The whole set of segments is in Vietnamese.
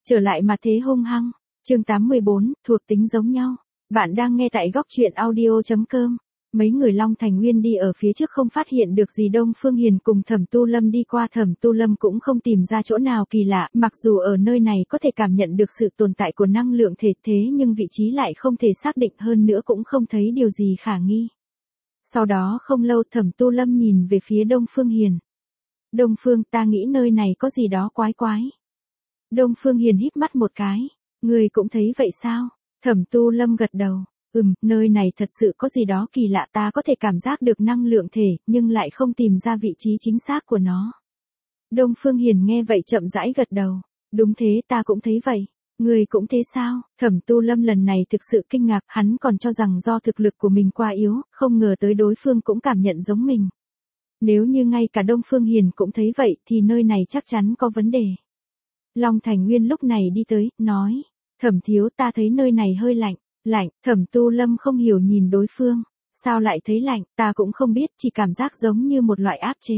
Trở lại mà thế hung hăng. Chương 814, thuộc tính giống nhau. Bạn đang nghe tại góc truyện audio.com. Mấy người Long Thành Nguyên đi ở phía trước không phát hiện được gì. Đông Phương Hiền cùng Thẩm Tu Lâm đi qua. Thẩm Tu Lâm cũng không tìm ra chỗ nào kỳ lạ, mặc dù ở nơi này có thể cảm nhận được sự tồn tại của năng lượng thể, thế nhưng vị trí lại không thể xác định, hơn nữa cũng không thấy điều gì khả nghi. Sau đó không lâu Thẩm Tu Lâm nhìn về phía Đông Phương Hiền. Đông Phương, ta nghĩ nơi này có gì đó quái quái. Đông Phương Hiền híp mắt một cái. Người cũng thấy vậy sao? Thẩm Tu Lâm gật đầu. Nơi này thật sự có gì đó kỳ lạ, ta có thể cảm giác được năng lượng thể, nhưng lại không tìm ra vị trí chính xác của nó. Đông Phương Hiền nghe vậy chậm rãi gật đầu. Đúng thế, ta cũng thấy vậy. Người cũng thế sao? Thẩm Tu Lâm lần này thực sự kinh ngạc, hắn còn cho rằng do thực lực của mình quá yếu, không ngờ tới đối phương cũng cảm nhận giống mình. Nếu như ngay cả Đông Phương Hiền cũng thấy vậy thì nơi này chắc chắn có vấn đề. Long Thành Nguyên lúc này đi tới, nói. Thẩm thiếu, ta thấy nơi này hơi lạnh. Lạnh. Thẩm Tu Lâm không hiểu nhìn đối phương. Sao lại thấy lạnh? Ta cũng không biết, chỉ cảm giác giống như một loại áp chế.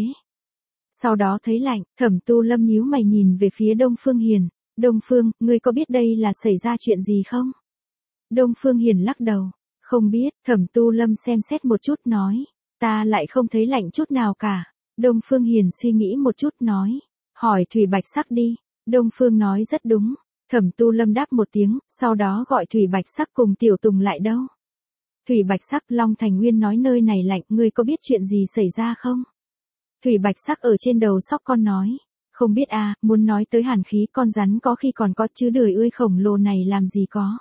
Sau đó thấy lạnh, Thẩm Tu Lâm nhíu mày nhìn về phía Đông Phương Hiền. Đông Phương, ngươi có biết đây là xảy ra chuyện gì không? Đông Phương Hiền lắc đầu. Không biết. Thẩm Tu Lâm xem xét một chút nói. Ta lại không thấy lạnh chút nào cả. Đông Phương Hiền suy nghĩ một chút nói. Hỏi Thủy Bạch Sắc đi. Đông Phương nói rất đúng. Thẩm Tu Lâm đáp một tiếng, sau đó gọi Thủy Bạch Sắc cùng Tiểu Tùng lại đâu. Thủy Bạch Sắc, Long Thành Nguyên nói nơi này lạnh, ngươi có biết chuyện gì xảy ra không? Thủy Bạch Sắc ở trên đầu sóc con nói. Không biết à, muốn nói tới hàn khí con rắn có khi còn có chứ đời ơi khổng lồ này làm gì có.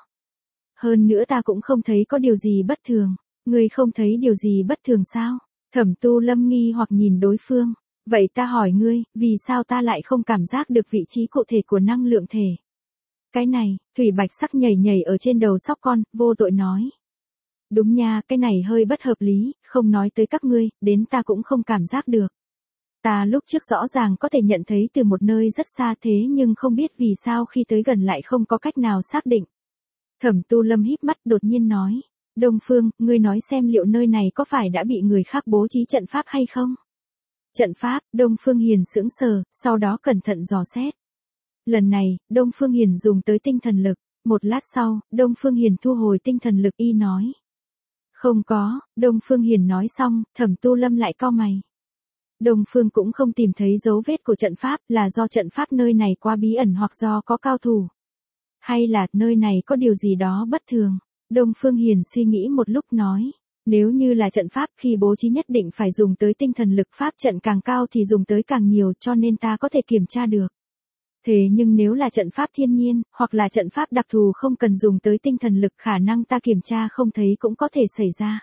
Hơn nữa ta cũng không thấy có điều gì bất thường. Ngươi không thấy điều gì bất thường sao? Thẩm Tu Lâm nghi hoặc nhìn đối phương. Vậy ta hỏi ngươi, vì sao ta lại không cảm giác được vị trí cụ thể của năng lượng thể? Cái này, Thủy Bạch Sắc nhảy nhảy ở trên đầu sóc con, vô tội nói. Đúng nha, cái này hơi bất hợp lý, không nói tới các ngươi, đến ta cũng không cảm giác được. Ta lúc trước rõ ràng có thể nhận thấy từ một nơi rất xa thế nhưng không biết vì sao khi tới gần lại không có cách nào xác định. Thẩm Tu Lâm híp mắt đột nhiên nói. Đông Phương, ngươi nói xem liệu nơi này có phải đã bị người khác bố trí trận pháp hay không? Trận pháp. Đông Phương Hiền sững sờ, sau đó cẩn thận dò xét. Lần này, Đông Phương Hiền dùng tới tinh thần lực. Một lát sau, Đông Phương Hiền thu hồi tinh thần lực y nói. Không có. Đông Phương Hiền nói xong, Thẩm Tu Lâm lại cau mày. Đông Phương cũng không tìm thấy dấu vết của trận pháp, là do trận pháp nơi này quá bí ẩn hoặc do có cao thủ. Hay là nơi này có điều gì đó bất thường. Đông Phương Hiền suy nghĩ một lúc nói. Nếu như là trận pháp khi bố trí nhất định phải dùng tới tinh thần lực, pháp trận càng cao thì dùng tới càng nhiều, cho nên ta có thể kiểm tra được. Thế nhưng nếu là trận pháp thiên nhiên, hoặc là trận pháp đặc thù không cần dùng tới tinh thần lực, khả năng ta kiểm tra không thấy cũng có thể xảy ra.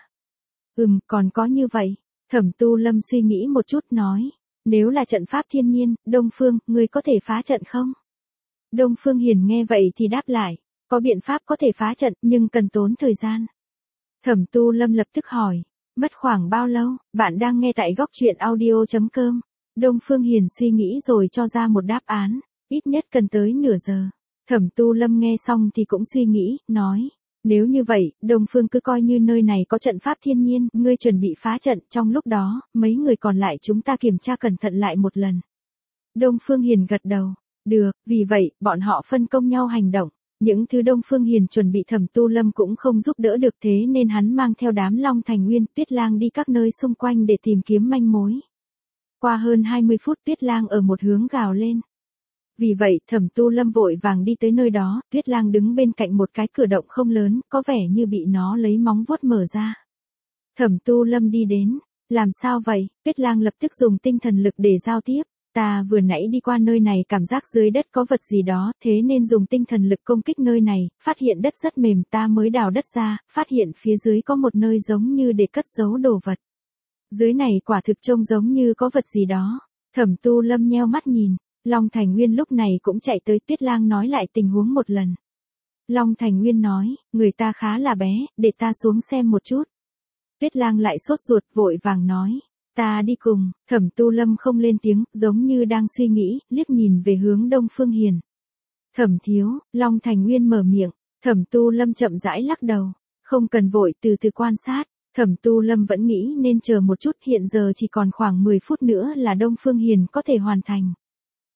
Còn có như vậy. Thẩm Tu Lâm suy nghĩ một chút nói. Nếu là trận pháp thiên nhiên, Đông Phương, ngươi có thể phá trận không? Đông Phương Hiền nghe vậy thì đáp lại. Có biện pháp có thể phá trận, nhưng cần tốn thời gian. Thẩm Tu Lâm lập tức hỏi. Mất khoảng bao lâu? Bạn đang nghe tại góc truyện audio.com. Đông Phương Hiền suy nghĩ rồi cho ra một đáp án. Ít nhất cần tới nửa giờ. Thẩm Tu Lâm nghe xong thì cũng suy nghĩ, nói. Nếu như vậy, Đông Phương cứ coi như nơi này có trận pháp thiên nhiên, ngươi chuẩn bị phá trận, trong lúc đó, mấy người còn lại chúng ta kiểm tra cẩn thận lại một lần. Đông Phương Hiền gật đầu. Được, vì vậy, bọn họ phân công nhau hành động. Những thứ Đông Phương Hiền chuẩn bị Thẩm Tu Lâm cũng không giúp đỡ được, thế nên hắn mang theo đám Long Thành Nguyên, Tuyết Lang đi các nơi xung quanh để tìm kiếm manh mối. Qua hơn 20 phút Tuyết Lang ở một hướng gào lên. Vì vậy, Thẩm Tu Lâm vội vàng đi tới nơi đó, Tuyết Lang đứng bên cạnh một cái cửa động không lớn, có vẻ như bị nó lấy móng vuốt mở ra. Thẩm Tu Lâm đi đến. Làm sao vậy? Tuyết Lang lập tức dùng tinh thần lực để giao tiếp. Ta vừa nãy đi qua nơi này cảm giác dưới đất có vật gì đó, thế nên dùng tinh thần lực công kích nơi này, phát hiện đất rất mềm, ta mới đào đất ra, phát hiện phía dưới có một nơi giống như để cất giấu đồ vật. Dưới này quả thực trông giống như có vật gì đó. Thẩm Tu Lâm nheo mắt nhìn. Long Thành Nguyên lúc này cũng chạy tới, Tuyết Lang nói lại tình huống một lần. Long Thành Nguyên nói, người ta khá là bé, để ta xuống xem một chút. Tuyết Lang lại sốt ruột, vội vàng nói. Ta đi cùng. Thẩm Tu Lâm không lên tiếng, giống như đang suy nghĩ, liếc nhìn về hướng Đông Phương Hiền. Thẩm thiếu. Long Thành Nguyên mở miệng. Thẩm Tu Lâm chậm rãi lắc đầu. Không cần vội, từ từ quan sát. Thẩm Tu Lâm vẫn nghĩ nên chờ một chút, hiện giờ chỉ còn khoảng 10 phút nữa là Đông Phương Hiền có thể hoàn thành.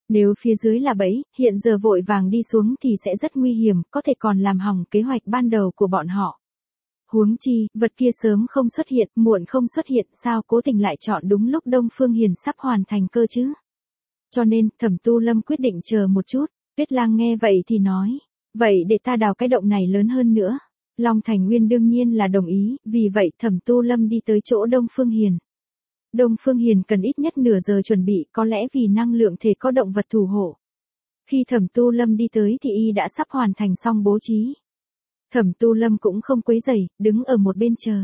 Nếu phía dưới là bẫy, hiện giờ vội vàng đi xuống thì sẽ rất nguy hiểm, có thể còn làm hỏng kế hoạch ban đầu của bọn họ. Huống chi, vật kia sớm không xuất hiện, muộn không xuất hiện, sao cố tình lại chọn đúng lúc Đông Phương Hiền sắp hoàn thành cơ chứ? Cho nên, Thẩm Tu Lâm quyết định chờ một chút. Tuyết Lang nghe vậy thì nói, vậy để ta đào cái động này lớn hơn nữa. Long Thành Nguyên đương nhiên là đồng ý, vì vậy Thẩm Tu Lâm đi tới chỗ Đông Phương Hiền. Đông Phương Hiền cần ít nhất nửa giờ chuẩn bị, có lẽ vì năng lượng thể có động vật thủ hộ. Khi Thẩm Tu Lâm đi tới thì y đã sắp hoàn thành xong bố trí. Thẩm Tu Lâm cũng không quấy rầy, đứng ở một bên chờ.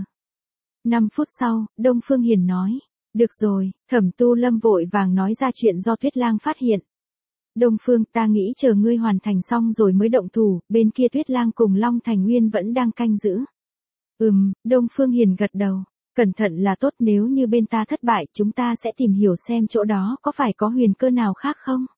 5 phút sau, Đông Phương Hiền nói, được rồi. Thẩm Tu Lâm vội vàng nói ra chuyện do Tuyết Lang phát hiện. Đông Phương, ta nghĩ chờ ngươi hoàn thành xong rồi mới động thủ, bên kia Tuyết Lang cùng Long Thành Nguyên vẫn đang canh giữ. Đông Phương Hiền gật đầu, cẩn thận là tốt, nếu như bên ta thất bại chúng ta sẽ tìm hiểu xem chỗ đó có phải có huyền cơ nào khác không.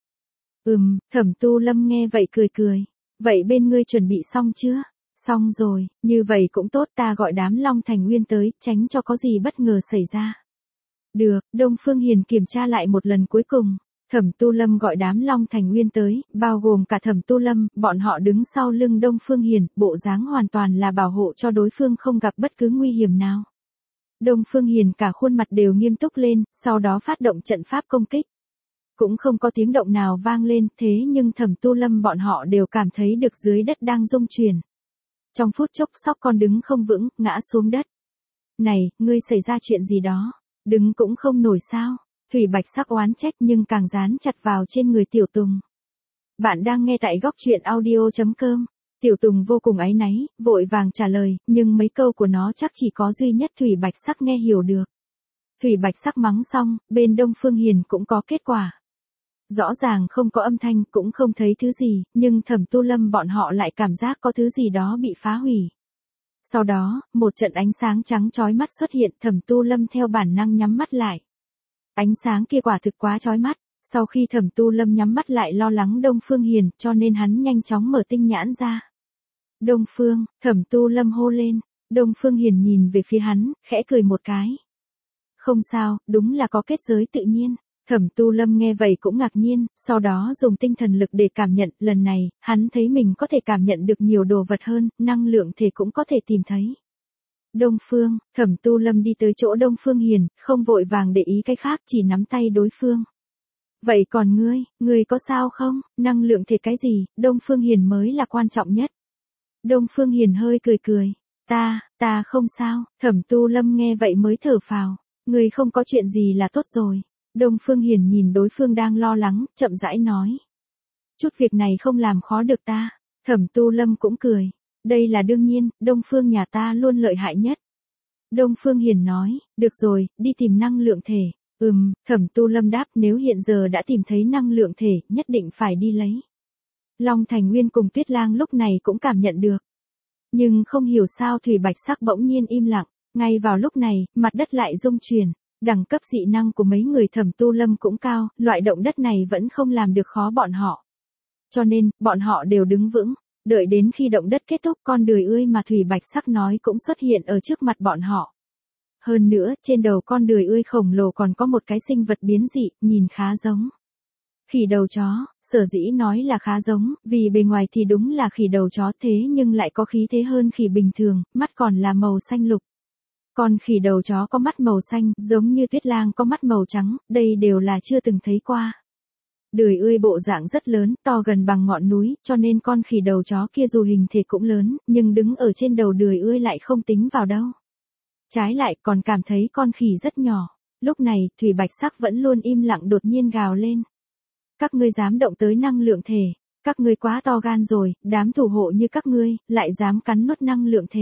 Thẩm Tu Lâm nghe vậy cười cười, vậy bên ngươi chuẩn bị xong chưa? Xong rồi, như vậy cũng tốt, ta gọi đám Long Thành Nguyên tới, tránh cho có gì bất ngờ xảy ra. Được, Đông Phương Hiền kiểm tra lại một lần cuối cùng. Thẩm Tu Lâm gọi đám Long Thành Nguyên tới, bao gồm cả Thẩm Tu Lâm, bọn họ đứng sau lưng Đông Phương Hiền, bộ dáng hoàn toàn là bảo hộ cho đối phương không gặp bất cứ nguy hiểm nào. Đông Phương Hiền cả khuôn mặt đều nghiêm túc lên, sau đó phát động trận pháp công kích. Cũng không có tiếng động nào vang lên, thế nhưng Thẩm Tu Lâm bọn họ đều cảm thấy được dưới đất đang rung chuyển. Trong phút chốc Sóc Con đứng không vững, ngã xuống đất. Này, ngươi xảy ra chuyện gì đó? Đứng cũng không nổi sao? Thủy Bạch Sắc oán trách nhưng càng dán chặt vào trên người Tiểu Tùng. Bạn đang nghe tại góc truyện audio.com. Tiểu Tùng vô cùng áy náy, vội vàng trả lời, nhưng mấy câu của nó chắc chỉ có duy nhất Thủy Bạch Sắc nghe hiểu được. Thủy Bạch Sắc mắng xong, bên Đông Phương Hiền cũng có kết quả. Rõ ràng không có âm thanh, cũng không thấy thứ gì, nhưng Thẩm Tu Lâm bọn họ lại cảm giác có thứ gì đó bị phá hủy. Sau đó, một trận ánh sáng trắng chói mắt xuất hiện, Thẩm Tu Lâm theo bản năng nhắm mắt lại. Ánh sáng kia quả thực quá chói mắt, sau khi Thẩm Tu Lâm nhắm mắt lại lo lắng Đông Phương Hiền, cho nên hắn nhanh chóng mở tinh nhãn ra. Đông Phương, Thẩm Tu Lâm hô lên, Đông Phương Hiền nhìn về phía hắn, khẽ cười một cái. Không sao, đúng là có kết giới tự nhiên. Thẩm Tu Lâm nghe vậy cũng ngạc nhiên, sau đó dùng tinh thần lực để cảm nhận, lần này, hắn thấy mình có thể cảm nhận được nhiều đồ vật hơn, năng lượng thể cũng có thể tìm thấy. Đông Phương, Thẩm Tu Lâm đi tới chỗ Đông Phương Hiền, không vội vàng để ý cái khác, chỉ nắm tay đối phương. Vậy còn ngươi có sao không? Năng lượng thể cái gì, Đông Phương Hiền mới là quan trọng nhất. Đông Phương Hiền hơi cười cười, ta không sao. Thẩm Tu Lâm nghe vậy mới thở phào, ngươi không có chuyện gì là tốt rồi. Đông Phương Hiền nhìn đối phương đang lo lắng, chậm rãi nói. Chút việc này không làm khó được ta. Thẩm Tu Lâm cũng cười. Đây là đương nhiên, Đông Phương nhà ta luôn lợi hại nhất. Đông Phương Hiền nói, được rồi, đi tìm năng lượng thể. Thẩm Tu Lâm đáp, nếu hiện giờ đã tìm thấy năng lượng thể, nhất định phải đi lấy. Long Thành Nguyên cùng Tuyết Lang lúc này cũng cảm nhận được. Nhưng không hiểu sao Thủy Bạch Sắc bỗng nhiên im lặng, ngay vào lúc này, mặt đất lại rung chuyển. Đẳng cấp dị năng của mấy người Thẩm Tu Lâm cũng cao, loại động đất này vẫn không làm được khó bọn họ. Cho nên, bọn họ đều đứng vững, đợi đến khi động đất kết thúc, con đười ươi mà Thủy Bạch Sắc nói cũng xuất hiện ở trước mặt bọn họ. Hơn nữa, trên đầu con đười ươi khổng lồ còn có một cái sinh vật biến dị, nhìn khá giống khỉ đầu chó. Sở dĩ nói là khá giống, vì bề ngoài thì đúng là khỉ đầu chó, thế nhưng lại có khí thế hơn khỉ bình thường, mắt còn là màu xanh lục. Con khỉ đầu chó có mắt màu xanh, giống như Tuyết Lang có mắt màu trắng, đây đều là chưa từng thấy qua. Đười ươi bộ dạng rất lớn, to gần bằng ngọn núi, cho nên con khỉ đầu chó kia dù hình thể cũng lớn, nhưng đứng ở trên đầu đười ươi lại không tính vào đâu. Trái lại còn cảm thấy con khỉ rất nhỏ. Lúc này, Thủy Bạch Sắc vẫn luôn im lặng đột nhiên gào lên. Các ngươi dám động tới năng lượng thể, các ngươi quá to gan rồi, đám thủ hộ như các ngươi, lại dám cắn nuốt năng lượng thể.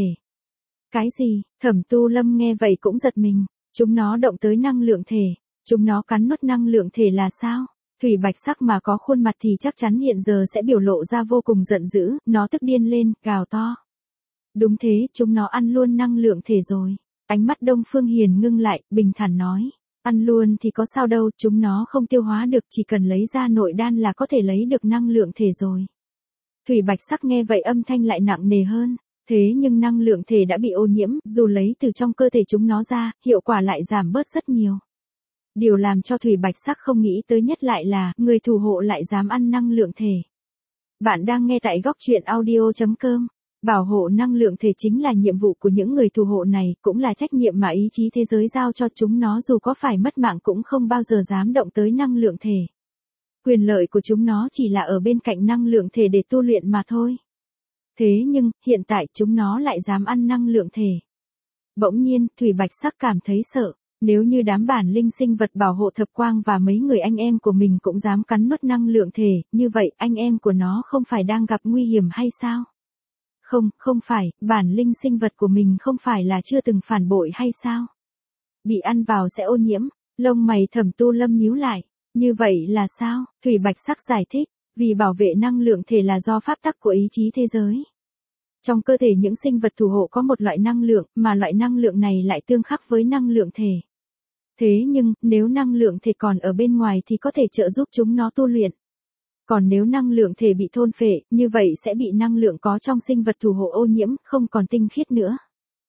Cái gì? Thẩm Tu Lâm nghe vậy cũng giật mình, chúng nó động tới năng lượng thể, chúng nó cắn nuốt năng lượng thể là sao? Thủy Bạch Sắc mà có khuôn mặt thì chắc chắn hiện giờ sẽ biểu lộ ra vô cùng giận dữ, nó tức điên lên, gào to. Đúng thế, chúng nó ăn luôn năng lượng thể rồi. Ánh mắt Đông Phương Hiền ngưng lại, bình thản nói. Ăn luôn thì có sao đâu, chúng nó không tiêu hóa được, chỉ cần lấy ra nội đan là có thể lấy được năng lượng thể rồi. Thủy Bạch Sắc nghe vậy âm thanh lại nặng nề hơn. Thế nhưng năng lượng thể đã bị ô nhiễm, dù lấy từ trong cơ thể chúng nó ra, hiệu quả lại giảm bớt rất nhiều. Điều làm cho Thủy Bạch Sắc không nghĩ tới nhất lại là, người thủ hộ lại dám ăn năng lượng thể. Bạn đang nghe tại góc truyện audio.com. Bảo hộ năng lượng thể chính là nhiệm vụ của những người thủ hộ này, cũng là trách nhiệm mà ý chí thế giới giao cho chúng nó, dù có phải mất mạng cũng không bao giờ dám động tới năng lượng thể. Quyền lợi của chúng nó chỉ là ở bên cạnh năng lượng thể để tu luyện mà thôi. Thế nhưng, hiện tại chúng nó lại dám ăn năng lượng thể. Bỗng nhiên, Thủy Bạch Sắc cảm thấy sợ. Nếu như đám bản linh sinh vật bảo hộ thập quang và mấy người anh em của mình cũng dám cắn nuốt năng lượng thể, như vậy anh em của nó không phải đang gặp nguy hiểm hay sao? Không phải, bản linh sinh vật của mình không phải là chưa từng phản bội hay sao? Bị ăn vào sẽ ô nhiễm, lông mày Thẩm Tu Lâm nhíu lại. Như vậy là sao? Thủy Bạch Sắc giải thích, vì bảo vệ năng lượng thể là do pháp tắc của ý chí thế giới. Trong cơ thể những sinh vật thủ hộ có một loại năng lượng, mà loại năng lượng này lại tương khắc với năng lượng thể. Thế nhưng, nếu năng lượng thể còn ở bên ngoài thì có thể trợ giúp chúng nó tu luyện. Còn nếu năng lượng thể bị thôn phệ, như vậy sẽ bị năng lượng có trong sinh vật thủ hộ ô nhiễm, không còn tinh khiết nữa.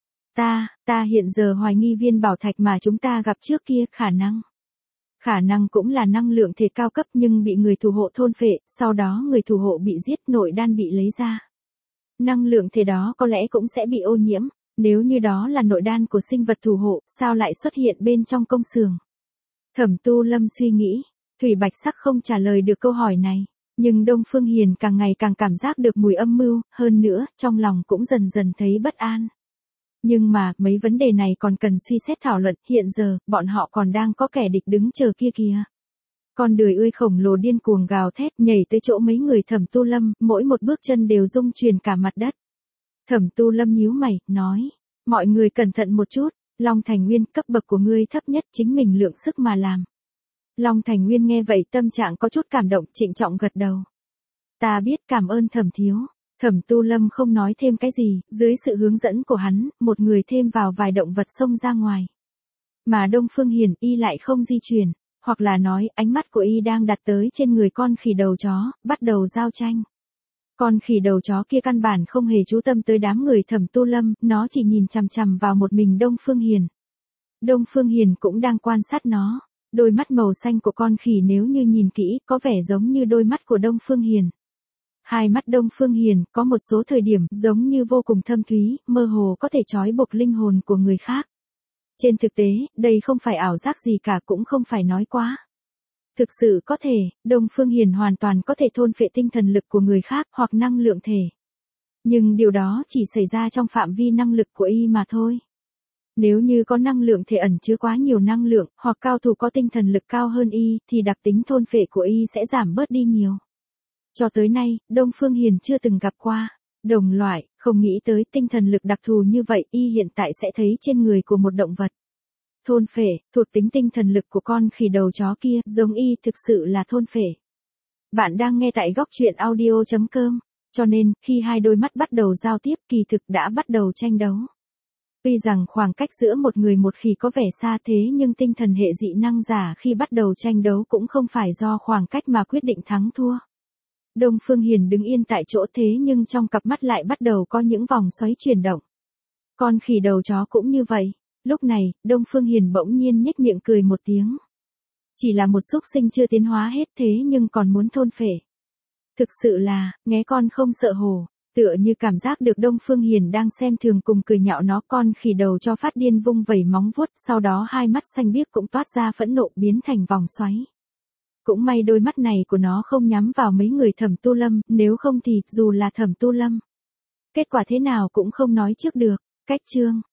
Ta hiện giờ hoài nghi viên bảo thạch mà chúng ta gặp trước kia khả năng cũng là năng lượng thể cao cấp nhưng bị người thủ hộ thôn phệ, sau đó người thủ hộ bị giết, nội đan bị lấy ra. Năng lượng thể đó có lẽ cũng sẽ bị ô nhiễm, nếu như đó là nội đan của sinh vật thủ hộ, sao lại xuất hiện bên trong công xưởng? Thẩm Tu Lâm suy nghĩ, Thủy Bạch Sắc không trả lời được câu hỏi này, nhưng Đông Phương Hiền càng ngày càng cảm giác được mùi âm mưu, hơn nữa, trong lòng cũng dần dần thấy bất an. Nhưng mà, mấy vấn đề này còn cần suy xét thảo luận, hiện giờ, bọn họ còn đang có kẻ địch đứng chờ kia kìa. Con đười ươi khổng lồ điên cuồng gào thét, nhảy tới chỗ mấy người Thẩm Tu Lâm, mỗi một bước chân đều rung truyền cả mặt đất. Thẩm Tu Lâm nhíu mày, nói, mọi người cẩn thận một chút, Long Thành Nguyên, cấp bậc của ngươi thấp nhất, chính mình lượng sức mà làm. Long Thành Nguyên nghe vậy tâm trạng có chút cảm động, trịnh trọng gật đầu. Ta biết, cảm ơn Thẩm thiếu. Thẩm Tu Lâm không nói thêm cái gì, dưới sự hướng dẫn của hắn, một người thêm vào vài động vật xông ra ngoài. Mà Đông Phương Hiền y lại không di chuyển, hoặc là nói ánh mắt của y đang đặt tới trên người con khỉ đầu chó, bắt đầu giao tranh. Con khỉ đầu chó kia căn bản không hề chú tâm tới đám người Thẩm Tu Lâm, nó chỉ nhìn chằm chằm vào một mình Đông Phương Hiền. Đông Phương Hiền cũng đang quan sát nó. Đôi mắt màu xanh của con khỉ nếu như nhìn kỹ, có vẻ giống như đôi mắt của Đông Phương Hiền. Hai mắt Đông Phương Hiền có một số thời điểm giống như vô cùng thâm thúy, mơ hồ có thể trói buộc linh hồn của người khác. Trên thực tế, đây không phải ảo giác gì cả, cũng không phải nói quá. Thực sự có thể, Đông Phương Hiền hoàn toàn có thể thôn phệ tinh thần lực của người khác hoặc năng lượng thể. Nhưng điều đó chỉ xảy ra trong phạm vi năng lực của y mà thôi. Nếu như có năng lượng thể ẩn chứa quá nhiều năng lượng, hoặc cao thủ có tinh thần lực cao hơn y, thì đặc tính thôn phệ của y sẽ giảm bớt đi nhiều. Cho tới nay, Đông Phương Hiền chưa từng gặp qua đồng loại, không nghĩ tới tinh thần lực đặc thù như vậy y hiện tại sẽ thấy trên người của một động vật. Thôn phệ, thuộc tính tinh thần lực của con khỉ đầu chó kia, giống y thực sự là thôn phệ. Bạn đang nghe tại góc truyện audio.com, cho nên, khi hai đôi mắt bắt đầu giao tiếp kỳ thực đã bắt đầu tranh đấu. Tuy rằng khoảng cách giữa một người một khỉ có vẻ xa thế nhưng tinh thần hệ dị năng giả khi bắt đầu tranh đấu cũng không phải do khoảng cách mà quyết định thắng thua. Đông Phương Hiền đứng yên tại chỗ thế nhưng trong cặp mắt lại bắt đầu có những vòng xoáy chuyển động. Con khỉ đầu chó cũng như vậy. Lúc này, Đông Phương Hiền bỗng nhiên nhếch miệng cười một tiếng. Chỉ là một xúc sinh chưa tiến hóa hết thế nhưng còn muốn thôn phệ. Thực sự là, nghe con không sợ hổ. Tựa như cảm giác được Đông Phương Hiền đang xem thường cùng cười nhạo nó, con khỉ đầu cho phát điên vung vẩy móng vuốt, sau đó hai mắt xanh biếc cũng toát ra phẫn nộ biến thành vòng xoáy. Cũng may đôi mắt này của nó không nhắm vào mấy người Thẩm Tu Lâm, nếu không thì, dù là Thẩm Tu Lâm, kết quả thế nào cũng không nói trước được. Cách chương